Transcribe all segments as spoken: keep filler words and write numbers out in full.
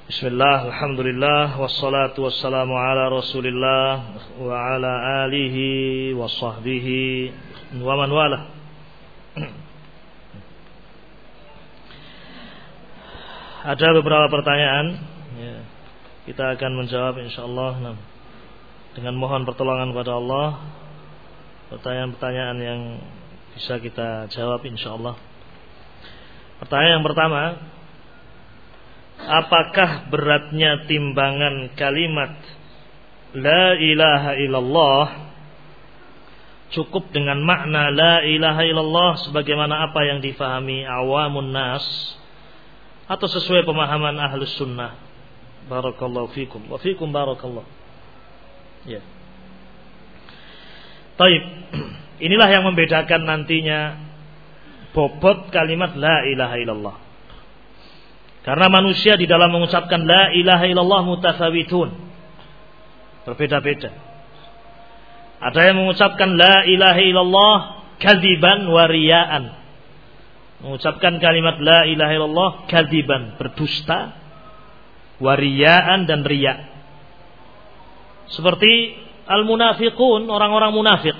Bismillah, alhamdulillah, wassalatu wassalamu ala rasulillah wa ala alihi wa sahbihi wa man wala. Ada beberapa pertanyaan ya, kita akan menjawab insyaallah nah, dengan mohon pertolongan kepada Allah. Pertanyaan-pertanyaan yang bisa kita jawab insyaallah. Pertanyaan yang pertama, apakah beratnya timbangan kalimat La ilaha illallah cukup dengan makna La ilaha illallah sebagaimana apa yang difahami awamun nas, atau sesuai pemahaman ahlus sunnah? Barakallahu fikum wa fikum barakallah. Ya. Taib. Inilah yang membedakan nantinya bobot kalimat La ilaha illallah. Karena manusia di dalam mengucapkan La ilaha illallah mutasawitun, berbeda-beda. Ada yang mengucapkan La ilaha illallah kadziban wa riyaan, mengucapkan kalimat La ilaha illallah kadziban, berdusta, wa riyaan, dan riya. Seperti al-munafiqun, orang-orang munafik.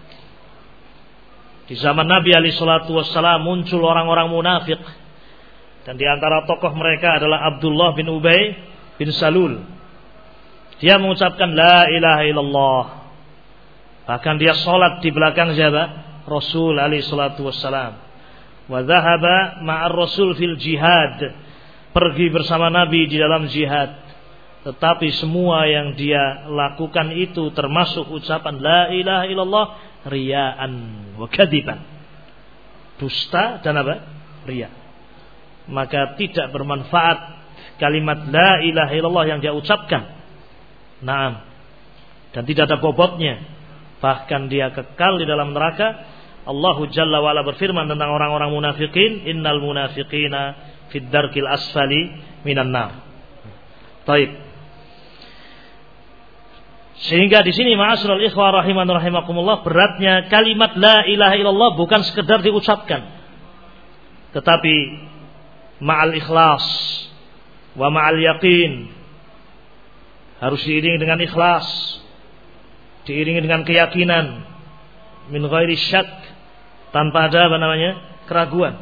Di zaman Nabi alaihi salatu wassalam muncul orang-orang munafik. Dan di antara tokoh mereka adalah Abdullah bin Ubay bin Salul. Dia mengucapkan La ilaha illallah. Bahkan dia sholat di belakang siapa? Rasul alaihi salatu wassalam. Wa dhahaba ma'ar Rasul fil jihad. Pergi bersama Nabi di dalam jihad. Tetapi semua yang dia lakukan itu termasuk ucapan La ilaha illallah riya'an wa kadiban. Dusta dan apa? Riya. Maka tidak bermanfaat kalimat La ilaha illallah yang dia ucapkan. Naam. Dan tidak ada bobotnya. Bahkan dia kekal di dalam neraka. Allahu Jalla wa'ala berfirman tentang orang-orang munafikin, innal munafiqina fid darkil asfali minan nar. Taib. Sehingga di sini ma'asyiral ikhwah rahiman rahimakumullah, beratnya kalimat La ilaha illallah bukan sekedar diucapkan, tetapi ma'al ikhlas wa ma'al yaqin, harus diiringi dengan ikhlas, diiringi dengan keyakinan, min ghairi syak, tanpa ada apa namanya keraguan.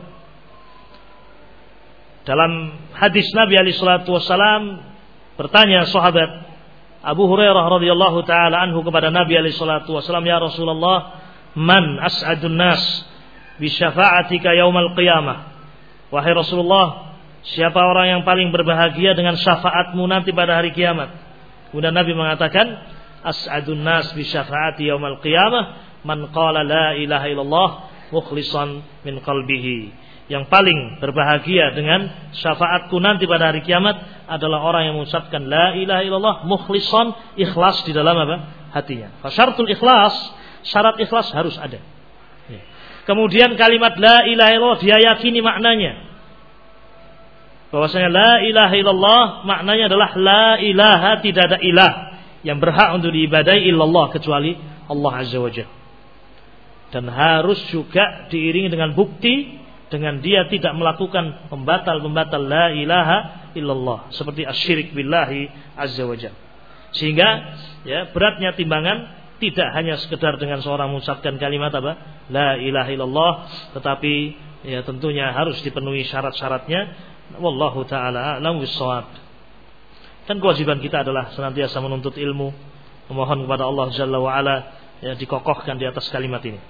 Dalam hadis Nabi alaihi salatu wasalam, bertanya sahabat Abu Hurairah radhiyallahu taala anhu kepada Nabi alaihi salatu wasalam, ya Rasulullah, man as'adun nas bi syafa'atika yaumal qiyamah? Wahai Rasulullah, siapa orang yang paling berbahagia dengan syafaatmu nanti pada hari kiamat? Kemudian Nabi mengatakan, as'adun nas bi syafa'ati yaumal qiyamah man qala la ilaha illallah mukhlishan min qalbihi. Yang paling berbahagia dengan syafaatku nanti pada hari kiamat adalah orang yang mengucapkan La ilaha illallah mukhlishan, ikhlas di dalam apa? Hatinya. Fasyaratul ikhlas, syarat ikhlas harus ada. Kemudian kalimat La ilaha illallah dia yakini maknanya, bahwasanya La ilaha illallah maknanya adalah La ilaha, tidak ada ilah yang berhak untuk diibadahi illallah kecuali Allah azza wa jalla. Dan harus juga diiringi dengan bukti, dengan dia tidak melakukan pembatal-pembatal La ilaha illallah, seperti asyirik billahi azza wa jalla. Sehingga ya, beratnya timbangan tidak hanya sekedar dengan seorang mengucapkan kalimat apa? La ilaha illallah, tetapi ya tentunya harus dipenuhi syarat-syaratnya. Wallahu taala a'lam bissawab. Dan kewajiban kita adalah senantiasa menuntut ilmu, memohon kepada Allah Jalla wa ala ya dikokohkan di atas kalimat ini.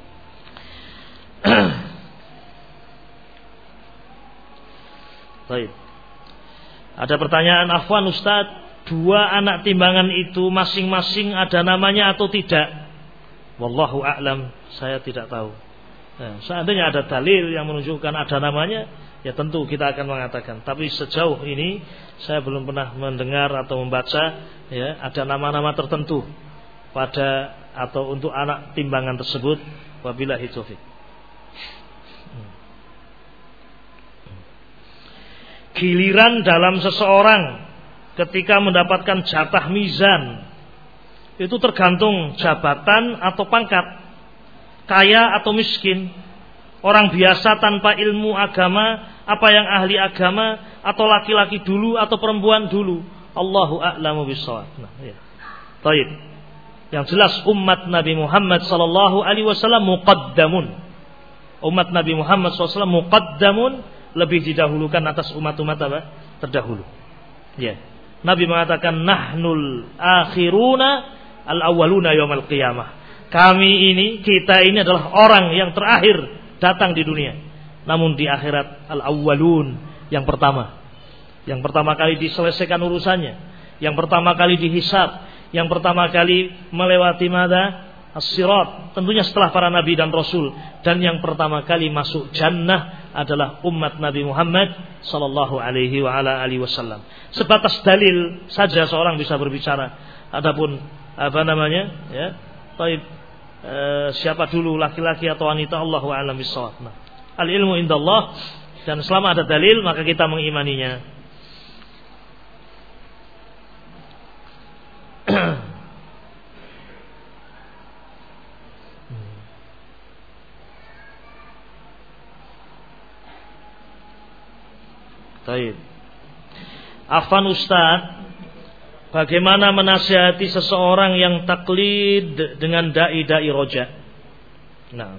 Baik. Ada pertanyaan, afwan Ustaz, dua anak timbangan itu masing-masing ada namanya atau tidak? Wallahu a'lam, saya tidak tahu. Nah, seandainya ada dalil yang menunjukkan ada namanya, ya tentu kita akan mengatakan. Tapi sejauh ini saya belum pernah mendengar atau membaca ya ada nama-nama tertentu pada atau untuk anak timbangan tersebut. Wabillahi taufik. Giliran dalam seseorang ketika mendapatkan jatah mizan itu tergantung jabatan atau pangkat, kaya atau miskin, orang biasa tanpa ilmu agama, apa yang ahli agama, atau laki-laki dulu atau perempuan dulu. Allahu a'lamu bissawab. Nah, ya. Baik. Yang jelas umat Nabi Muhammad sallallahu alaihi wasallam muqaddamun. Umat Nabi Muhammad sallallahu alaihi wasallam muqaddamun, lebih didahulukan atas umat-umat apa? Terdahulu. Ya. Nabi mengatakan nahnul akhiruna al-awwaluna yaumil qiyamah. Kami ini, kita ini adalah orang yang terakhir datang di dunia. Namun di akhirat al-awwalun, yang pertama. Yang pertama kali diselesaikan urusannya, yang pertama kali dihisab, yang pertama kali melewati mada as-sirat, tentunya setelah para nabi dan rasul, dan yang pertama kali masuk jannah adalah umat Nabi Muhammad sallallahu alaihi wa ala alihi wasallam. Sebatas dalil saja seorang bisa berbicara. Adapun apa namanya? Ya, taib e, siapa dulu laki-laki atau wanita, Allahu a'lam bissawab. Nah, al ilmu indallah, dan selama ada dalil maka kita mengimaninya. Baik. Afwan Ustaz, bagaimana menasihati seseorang yang taklid dengan dai-dai roja? Nah,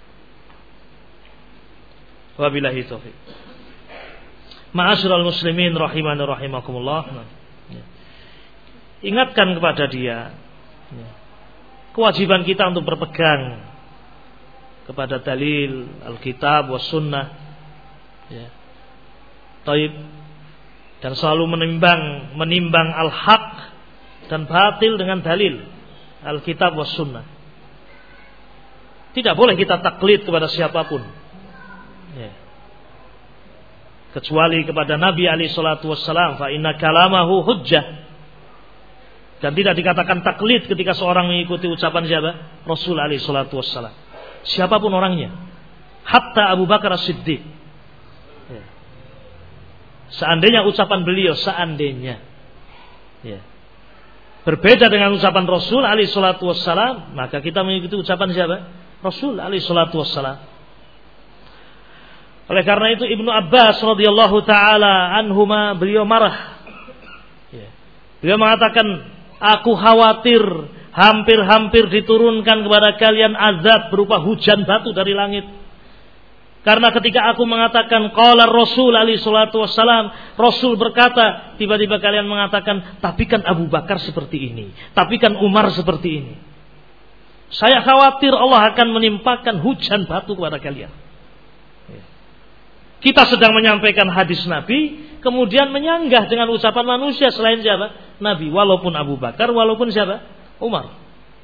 wabillahi taufiq. Ma'asyiral muslimin rahimani rahimakumullah. Nah, ya. Ingatkan kepada dia, ya, kewajiban kita untuk berpegang kepada dalil Alkitab was sunnah, ya. Taib, dan selalu menimbang menimbang al-haq dan batil dengan dalil Alkitab was sunnah. Tidak boleh kita taklid kepada siapapun, ya, kecuali kepada Nabi alaihi salatu wassalam, fa inna kalamahu hujjah. Dan tidak dikatakan taklid ketika seorang mengikuti ucapan siapa? Rasul alaihi salatu wassalam, siapapun orangnya, hatta Abu Bakar As-Siddiq. Ya. Seandainya ucapan beliau, seandainya, ya, berbeda dengan ucapan Rasul alaihi salatu wassalam, maka kita mengikuti ucapan siapa? Rasul alaihi salatu wassalam. Oleh karena itu Ibnu Abbas radhiyallahu taala anhuma, beliau marah. Ya. Beliau mengatakan, aku khawatir hampir-hampir diturunkan kepada kalian azab berupa hujan batu dari langit. Karena ketika aku mengatakan qala Rasul alaihi salatu wassalam, Rasul berkata, tiba-tiba kalian mengatakan, tapi kan Abu Bakar seperti ini, tapi kan Umar seperti ini. Saya khawatir Allah akan menimpakan hujan batu kepada kalian. Kita sedang menyampaikan hadis Nabi, kemudian menyanggah dengan ucapan manusia selain siapa? Nabi, walaupun Abu Bakar, walaupun siapa? Umar.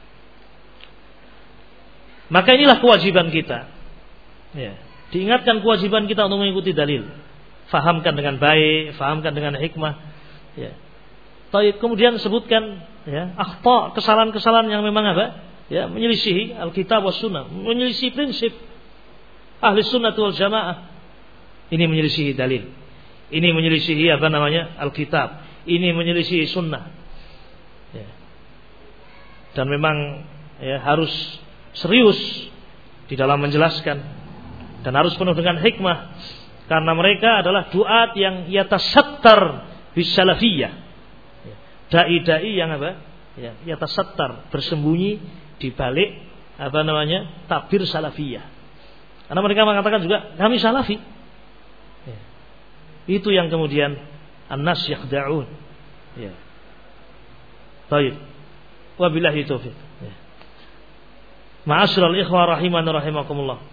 Maka inilah kewajiban kita. Ya. Diingatkan kewajiban kita untuk mengikuti dalil. Fahamkan dengan baik, fahamkan dengan hikmah. Ya. Kemudian sebutkan, ya, akhta, kesalahan-kesalahan yang memang apa? Ya, menyelisihi Alkitab was sunnah, menyelisihi prinsip ahli sunnah wal jamaah. Ini menyelisihi dalil. Ini menyelisihi apa namanya? Alkitab. Ini menyelisihi sunnah. Ya. Dan memang, ya, harus serius di dalam menjelaskan. Dan harus penuh dengan hikmah, karena mereka adalah duat yang yatasattar bisalafiyah, dai-dai yang apa? Ya, yatasattar, bersembunyi di balik apa namanya? Tabir salafiyah. Karena mereka mengatakan juga kami salafi. Ya. Itu yang kemudian an-nas yakhda'un. Ya. Baik. Wabillahi taufiq. Ya. Ma'asyiral ikhwah rahimani rahimakumullah.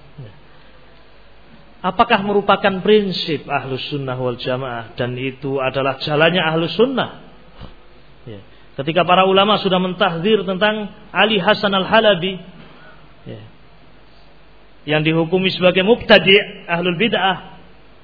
Apakah merupakan prinsip ahlus sunnah wal jamaah, dan itu adalah jalannya ahlus sunnah? Ya. Ketika para ulama sudah mentahdzir tentang Ali Hasan Al-Halabi, ya, yang dihukumi sebagai mubtadi' ahlul bid'ah,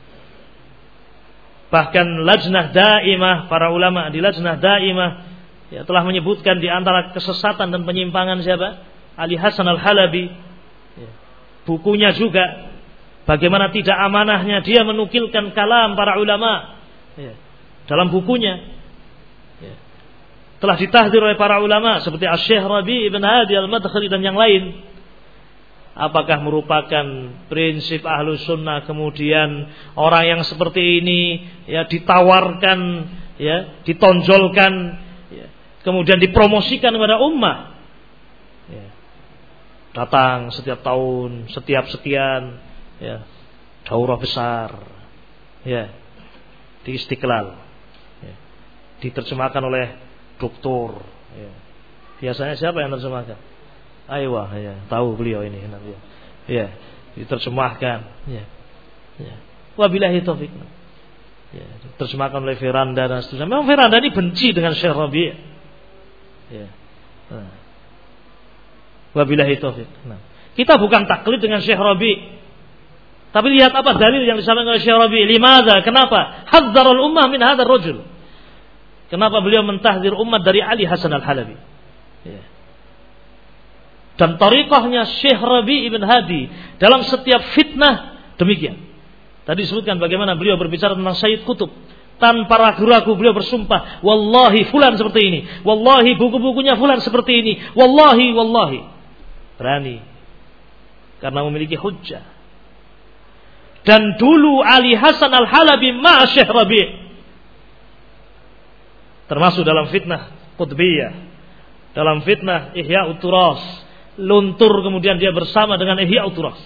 bahkan lajnah daimah, para ulama di lajnah daimah, ya, telah menyebutkan di antara kesesatan dan penyimpangan siapa? Ali Hasan Al-Halabi. Ya. Bukunya juga, bagaimana tidak amanahnya dia menukilkan kalam para ulama, ya, dalam bukunya, ya, telah ditahdzir oleh para ulama seperti Asy-Syaikh Rabi' ibn Hadi Al-Madkhali dan yang lain. Apakah merupakan prinsip ahlu sunnah kemudian orang yang seperti ini ya ditawarkan, ya ditonjolkan, ya, kemudian dipromosikan kepada ummah, ya, datang setiap tahun, setiap sekian, ya, daurah besar, ya, di Istiqlal, ya, diterjemahkan oleh doktor, ya. Biasanya siapa yang terjemahkan? Aywa, ya, tahu beliau ini, ya, ya, diterjemahkan, ya, ya. Wabillahi taufik, ya, diterjemahkan oleh Firanda dan seterusnya. Memang Firanda ini benci dengan Syekh Rabi', ya. Nah. Wabillahi taufik. Nah. Kita bukan taklid dengan Syekh Rabi', tapi lihat apa dalil yang disampaikan oleh Syekh Rabi'. Limadha? Kenapa? Hadzarul ummah min hadzal rajul. Kenapa beliau mentahdzir umat dari Ali Hasan Al-Halabi? Ya. Dan tariqahnya Syekh Rabi' ibn Hadi dalam setiap fitnah demikian. Tadi disebutkan bagaimana beliau berbicara tentang Sayyid Qutb. Tanpa ragu-ragu beliau bersumpah, wallahi fulan seperti ini, wallahi buku-bukunya fulan seperti ini, wallahi wallahi. Berani karena memiliki hujjah. Dan dulu Ali Hasan Al-Halabi ma' Syekh Rabi' termasuk dalam fitnah Qutbiyah, dalam fitnah Ihya'ut Turas. Luntur kemudian dia bersama dengan Ihya'ut Turas.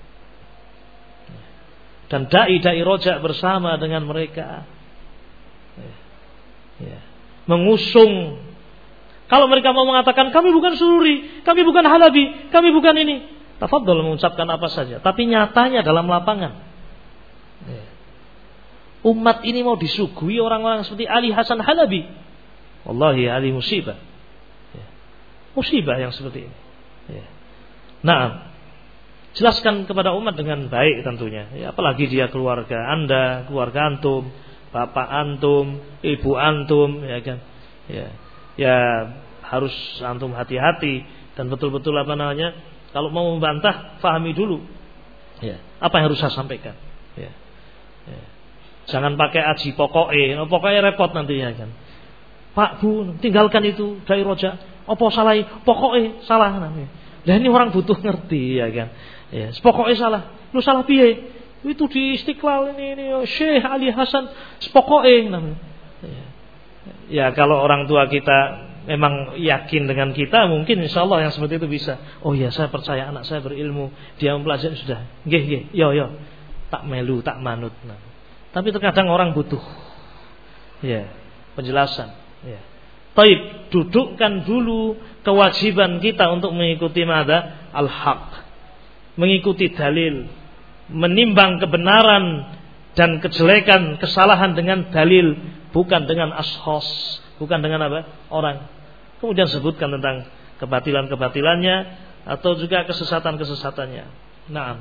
Dan dai-dai rojak bersama dengan mereka. Ya. Ya. Mengusung. Kalau mereka mau mengatakan kami bukan Sururi, kami bukan Halabi, kami bukan ini, tafadhol mengucapkan apa saja. Tapi nyatanya dalam lapangan, ya, umat ini mau disuguhi orang-orang seperti Ali Hasan Halabi. Wallahi Ali musibah, ya. Musibah yang seperti ini, ya. Nah, jelaskan kepada umat dengan baik tentunya, ya, apalagi dia keluarga Anda, keluarga antum, bapak antum, ibu antum, ya kan, ya, ya harus antum hati-hati dan betul-betul apa namanya, kalau mau membantah fahami dulu, ya, apa yang harus saya sampaikan, ya, ya. Jangan pakai aji pokoknya, pokoknya repot nantinya kan. Pak Bu, tinggalkan itu dai roja, apa salah? Pokoknya salah namanya. Lah ini orang butuh ngerti ya kan. Ya, pokoknya salah. Lu salah piye? Itu di Istiqlal ini ini Syekh Ali Hasan pokoknya namanya. Ya. Ya kalau orang tua kita memang yakin dengan kita, mungkin insyaallah yang seperti itu bisa. Oh ya, saya percaya anak saya berilmu, dia mempelajari sudah. Nggih nggih, yo yo. Tak melu, tak manut. Nah. Tapi terkadang orang butuh ya, penjelasan, ya. Taib, dudukkan dulu kewajiban kita untuk mengikuti mada al-haq, mengikuti dalil, menimbang kebenaran dan kejelekan, kesalahan dengan dalil, bukan dengan ashos, bukan dengan apa? Orang. Kemudian sebutkan tentang kebatilan-kebatilannya atau juga kesesatan-kesesatannya. Nah,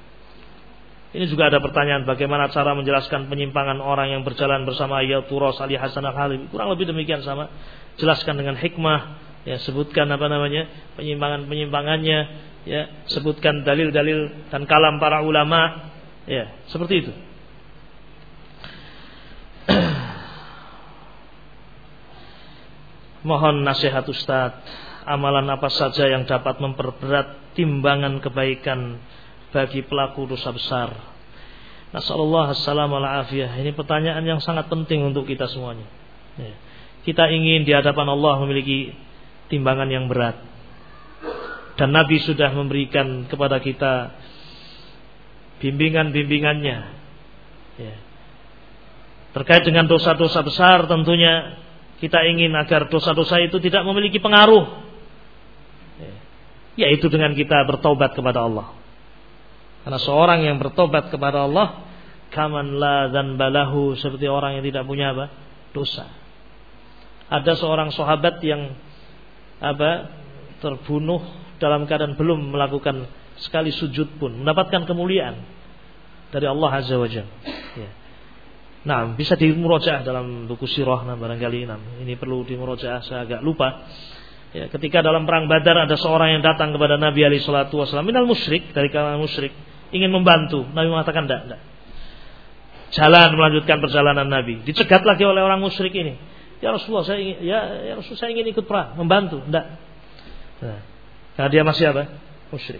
ini juga ada pertanyaan bagaimana cara menjelaskan penyimpangan orang yang berjalan bersama Ihya'ut Turas Ali Hasan Al-Halabi. Kurang lebih demikian sama. Jelaskan dengan hikmah, ya, sebutkan apa namanya penyimpangan-penyimpangannya, ya, sebutkan dalil-dalil dan kalam para ulama, ya, seperti itu. Mohon nasihat Ustaz, amalan apa saja yang dapat memperberat timbangan kebaikan bagi pelaku dosa besar. Nasallallahu assalamu alaihi. Ini pertanyaan yang sangat penting untuk kita semuanya. Ya. Kita ingin di hadapan Allah memiliki timbangan yang berat. Dan Nabi sudah memberikan kepada kita bimbingan-bimbingannya. Ya. Terkait dengan dosa-dosa besar, tentunya kita ingin agar dosa-dosa itu tidak memiliki pengaruh. Ya. Yaitu dengan kita bertobat kepada Allah. Karena seorang yang bertobat kepada Allah, kaman la dzanba lahu, seperti orang yang tidak punya apa? Dosa. Ada seorang sahabat yang apa? Terbunuh dalam keadaan belum melakukan sekali sujud pun, mendapatkan kemuliaan dari Allah Azza wa Jalla. Ya. Nah, bisa dimurojaah dalam buku sirah, nah barangkali nah, ini perlu dimurojaah, saya agak lupa. Ya, ketika dalam perang Badar ada seorang yang datang kepada Nabi alaihi salatu wasallam, minal musyrik, dari kalangan musyrik, ingin membantu. Nabi mengatakan tidak, tidak. Jalan melanjutkan perjalanan Nabi. Dicegat lagi oleh orang musyrik ini. Ya Rasulullah, saya ingin, ya, ya Rasulullah, saya ingin ikut perang, membantu. Tidak. Nah, karena dia masih apa? Musyrik.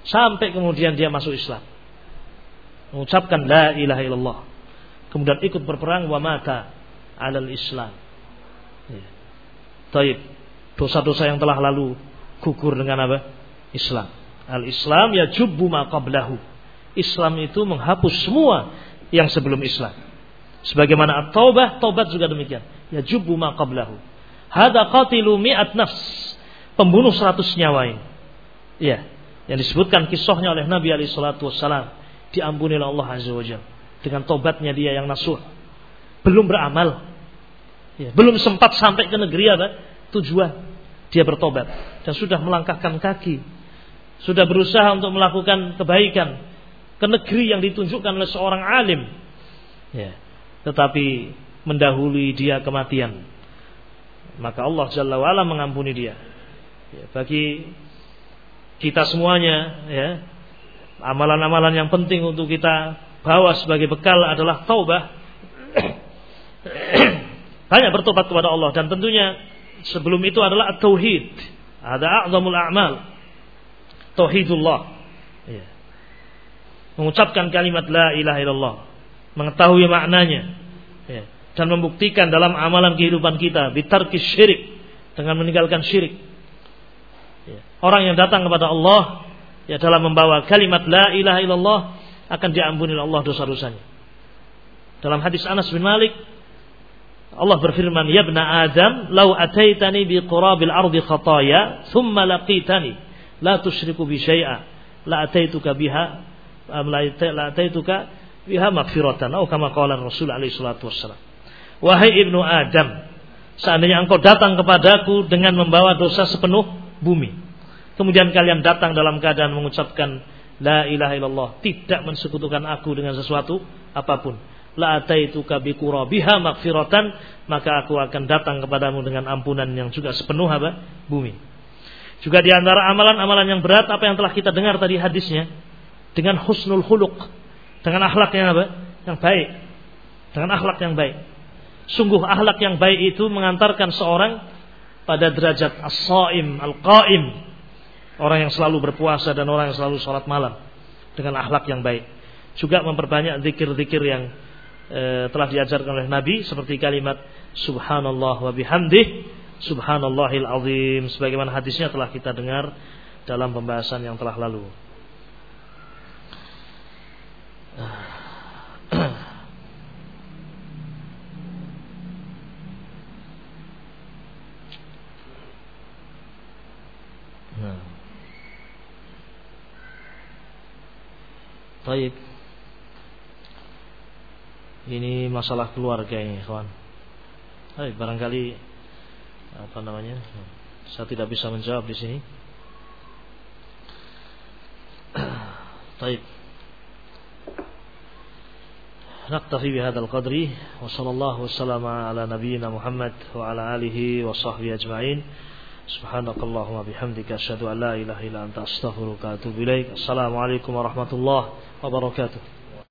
sampai kemudian dia masuk Islam, mengucapkan la ilaha illallah, kemudian ikut berperang wa mata alal Islam. Ya. Taib, dosa-dosa yang telah lalu gugur dengan apa? Islam. Al-Islam ya jubbu ma qablahu. Islam itu menghapus semua yang sebelum Islam. Sebagaimana at-taubah, taubat juga demikian. Ya jubbu ma qablahu. Hada qatilu mi'at nafs, pembunuh seratus nyawa ini. Ya, yang disebutkan kisahnya oleh Nabi alaihi salatu wassalam, diampuni oleh Allah azza wajalla dengan taubatnya dia yang nasuh. Belum beramal. Ya, belum sempat sampai ke negeri apa? Tujuan. Dia bertobat dan sudah melangkahkan kaki, sudah berusaha untuk melakukan kebaikan ke negeri yang ditunjukkan oleh seorang alim, ya, tetapi mendahului dia kematian. Maka Allah Jalla wa'ala mengampuni dia. Ya, bagi kita semuanya, ya, amalan-amalan yang penting untuk kita bawa sebagai bekal adalah taubah. Banyak bertobat kepada Allah, dan tentunya sebelum itu adalah at-tauhid. Ada a'zamul a'mal, tauhidullah, ya. Mengucapkan kalimat la ilaha illallah, mengetahui maknanya, ya, dan membuktikan dalam amalan kehidupan kita bitarkis syirik, dengan meninggalkan syirik, ya. Orang yang datang kepada Allah, ya, dalam membawa kalimat la ilaha illallah akan diampuni oleh Allah dosa-dosanya. Dalam hadis Anas bin Malik, Allah berfirman, ya ibna Adam, lau ataitani bi qurabil ardi khataya, thumma laqitani, la tusyriku bi syai'a, la ataituka biha, la ataituka biha maghfiratan, atau kama qala Rasul alaihi salatu wassalam. Wahai ibnu Adam, seandainya engkau datang kepadaku dengan membawa dosa sepenuh bumi, kemudian kalian datang dalam keadaan mengucapkan la ilaha illallah, tidak mensekutukan aku dengan sesuatu apapun, la ataituka bi qurabiha maghfiratan, maka aku akan datang kepadamu dengan ampunan yang juga sepenuh apa? Bumi. Juga di antara amalan-amalan yang berat apa yang telah kita dengar tadi hadisnya, dengan husnul khuluq, dengan akhlak yang apa? Yang baik. Dengan akhlak yang baik. Sungguh akhlak yang baik itu mengantarkan seorang pada derajat as-shaim, al-qaim, orang yang selalu berpuasa dan orang yang selalu salat malam dengan akhlak yang baik. Juga memperbanyak zikir-zikir yang e, telah diajarkan oleh Nabi, seperti kalimat subhanallah wa bihamdih, subhanallahil azim, sebagaimana hadisnya telah kita dengar dalam pembahasan yang telah lalu. Nah. Baik. Ini masalah keluarga ini, kawan. Baik, barangkali apa namanya? Saya tidak bisa menjawab di sini. Baik. Naktafi bihadzal qadri wa sallallahu wasallama ala nabiyyina Muhammad wa ala alihi wa sahbihi ajma'in. Subhanakallahumma bihamdika asyhadu an la ilaha illa anta astaghfiruka wa atubu ilaik. Assalamualaikum warahmatullahi wabarakatuh.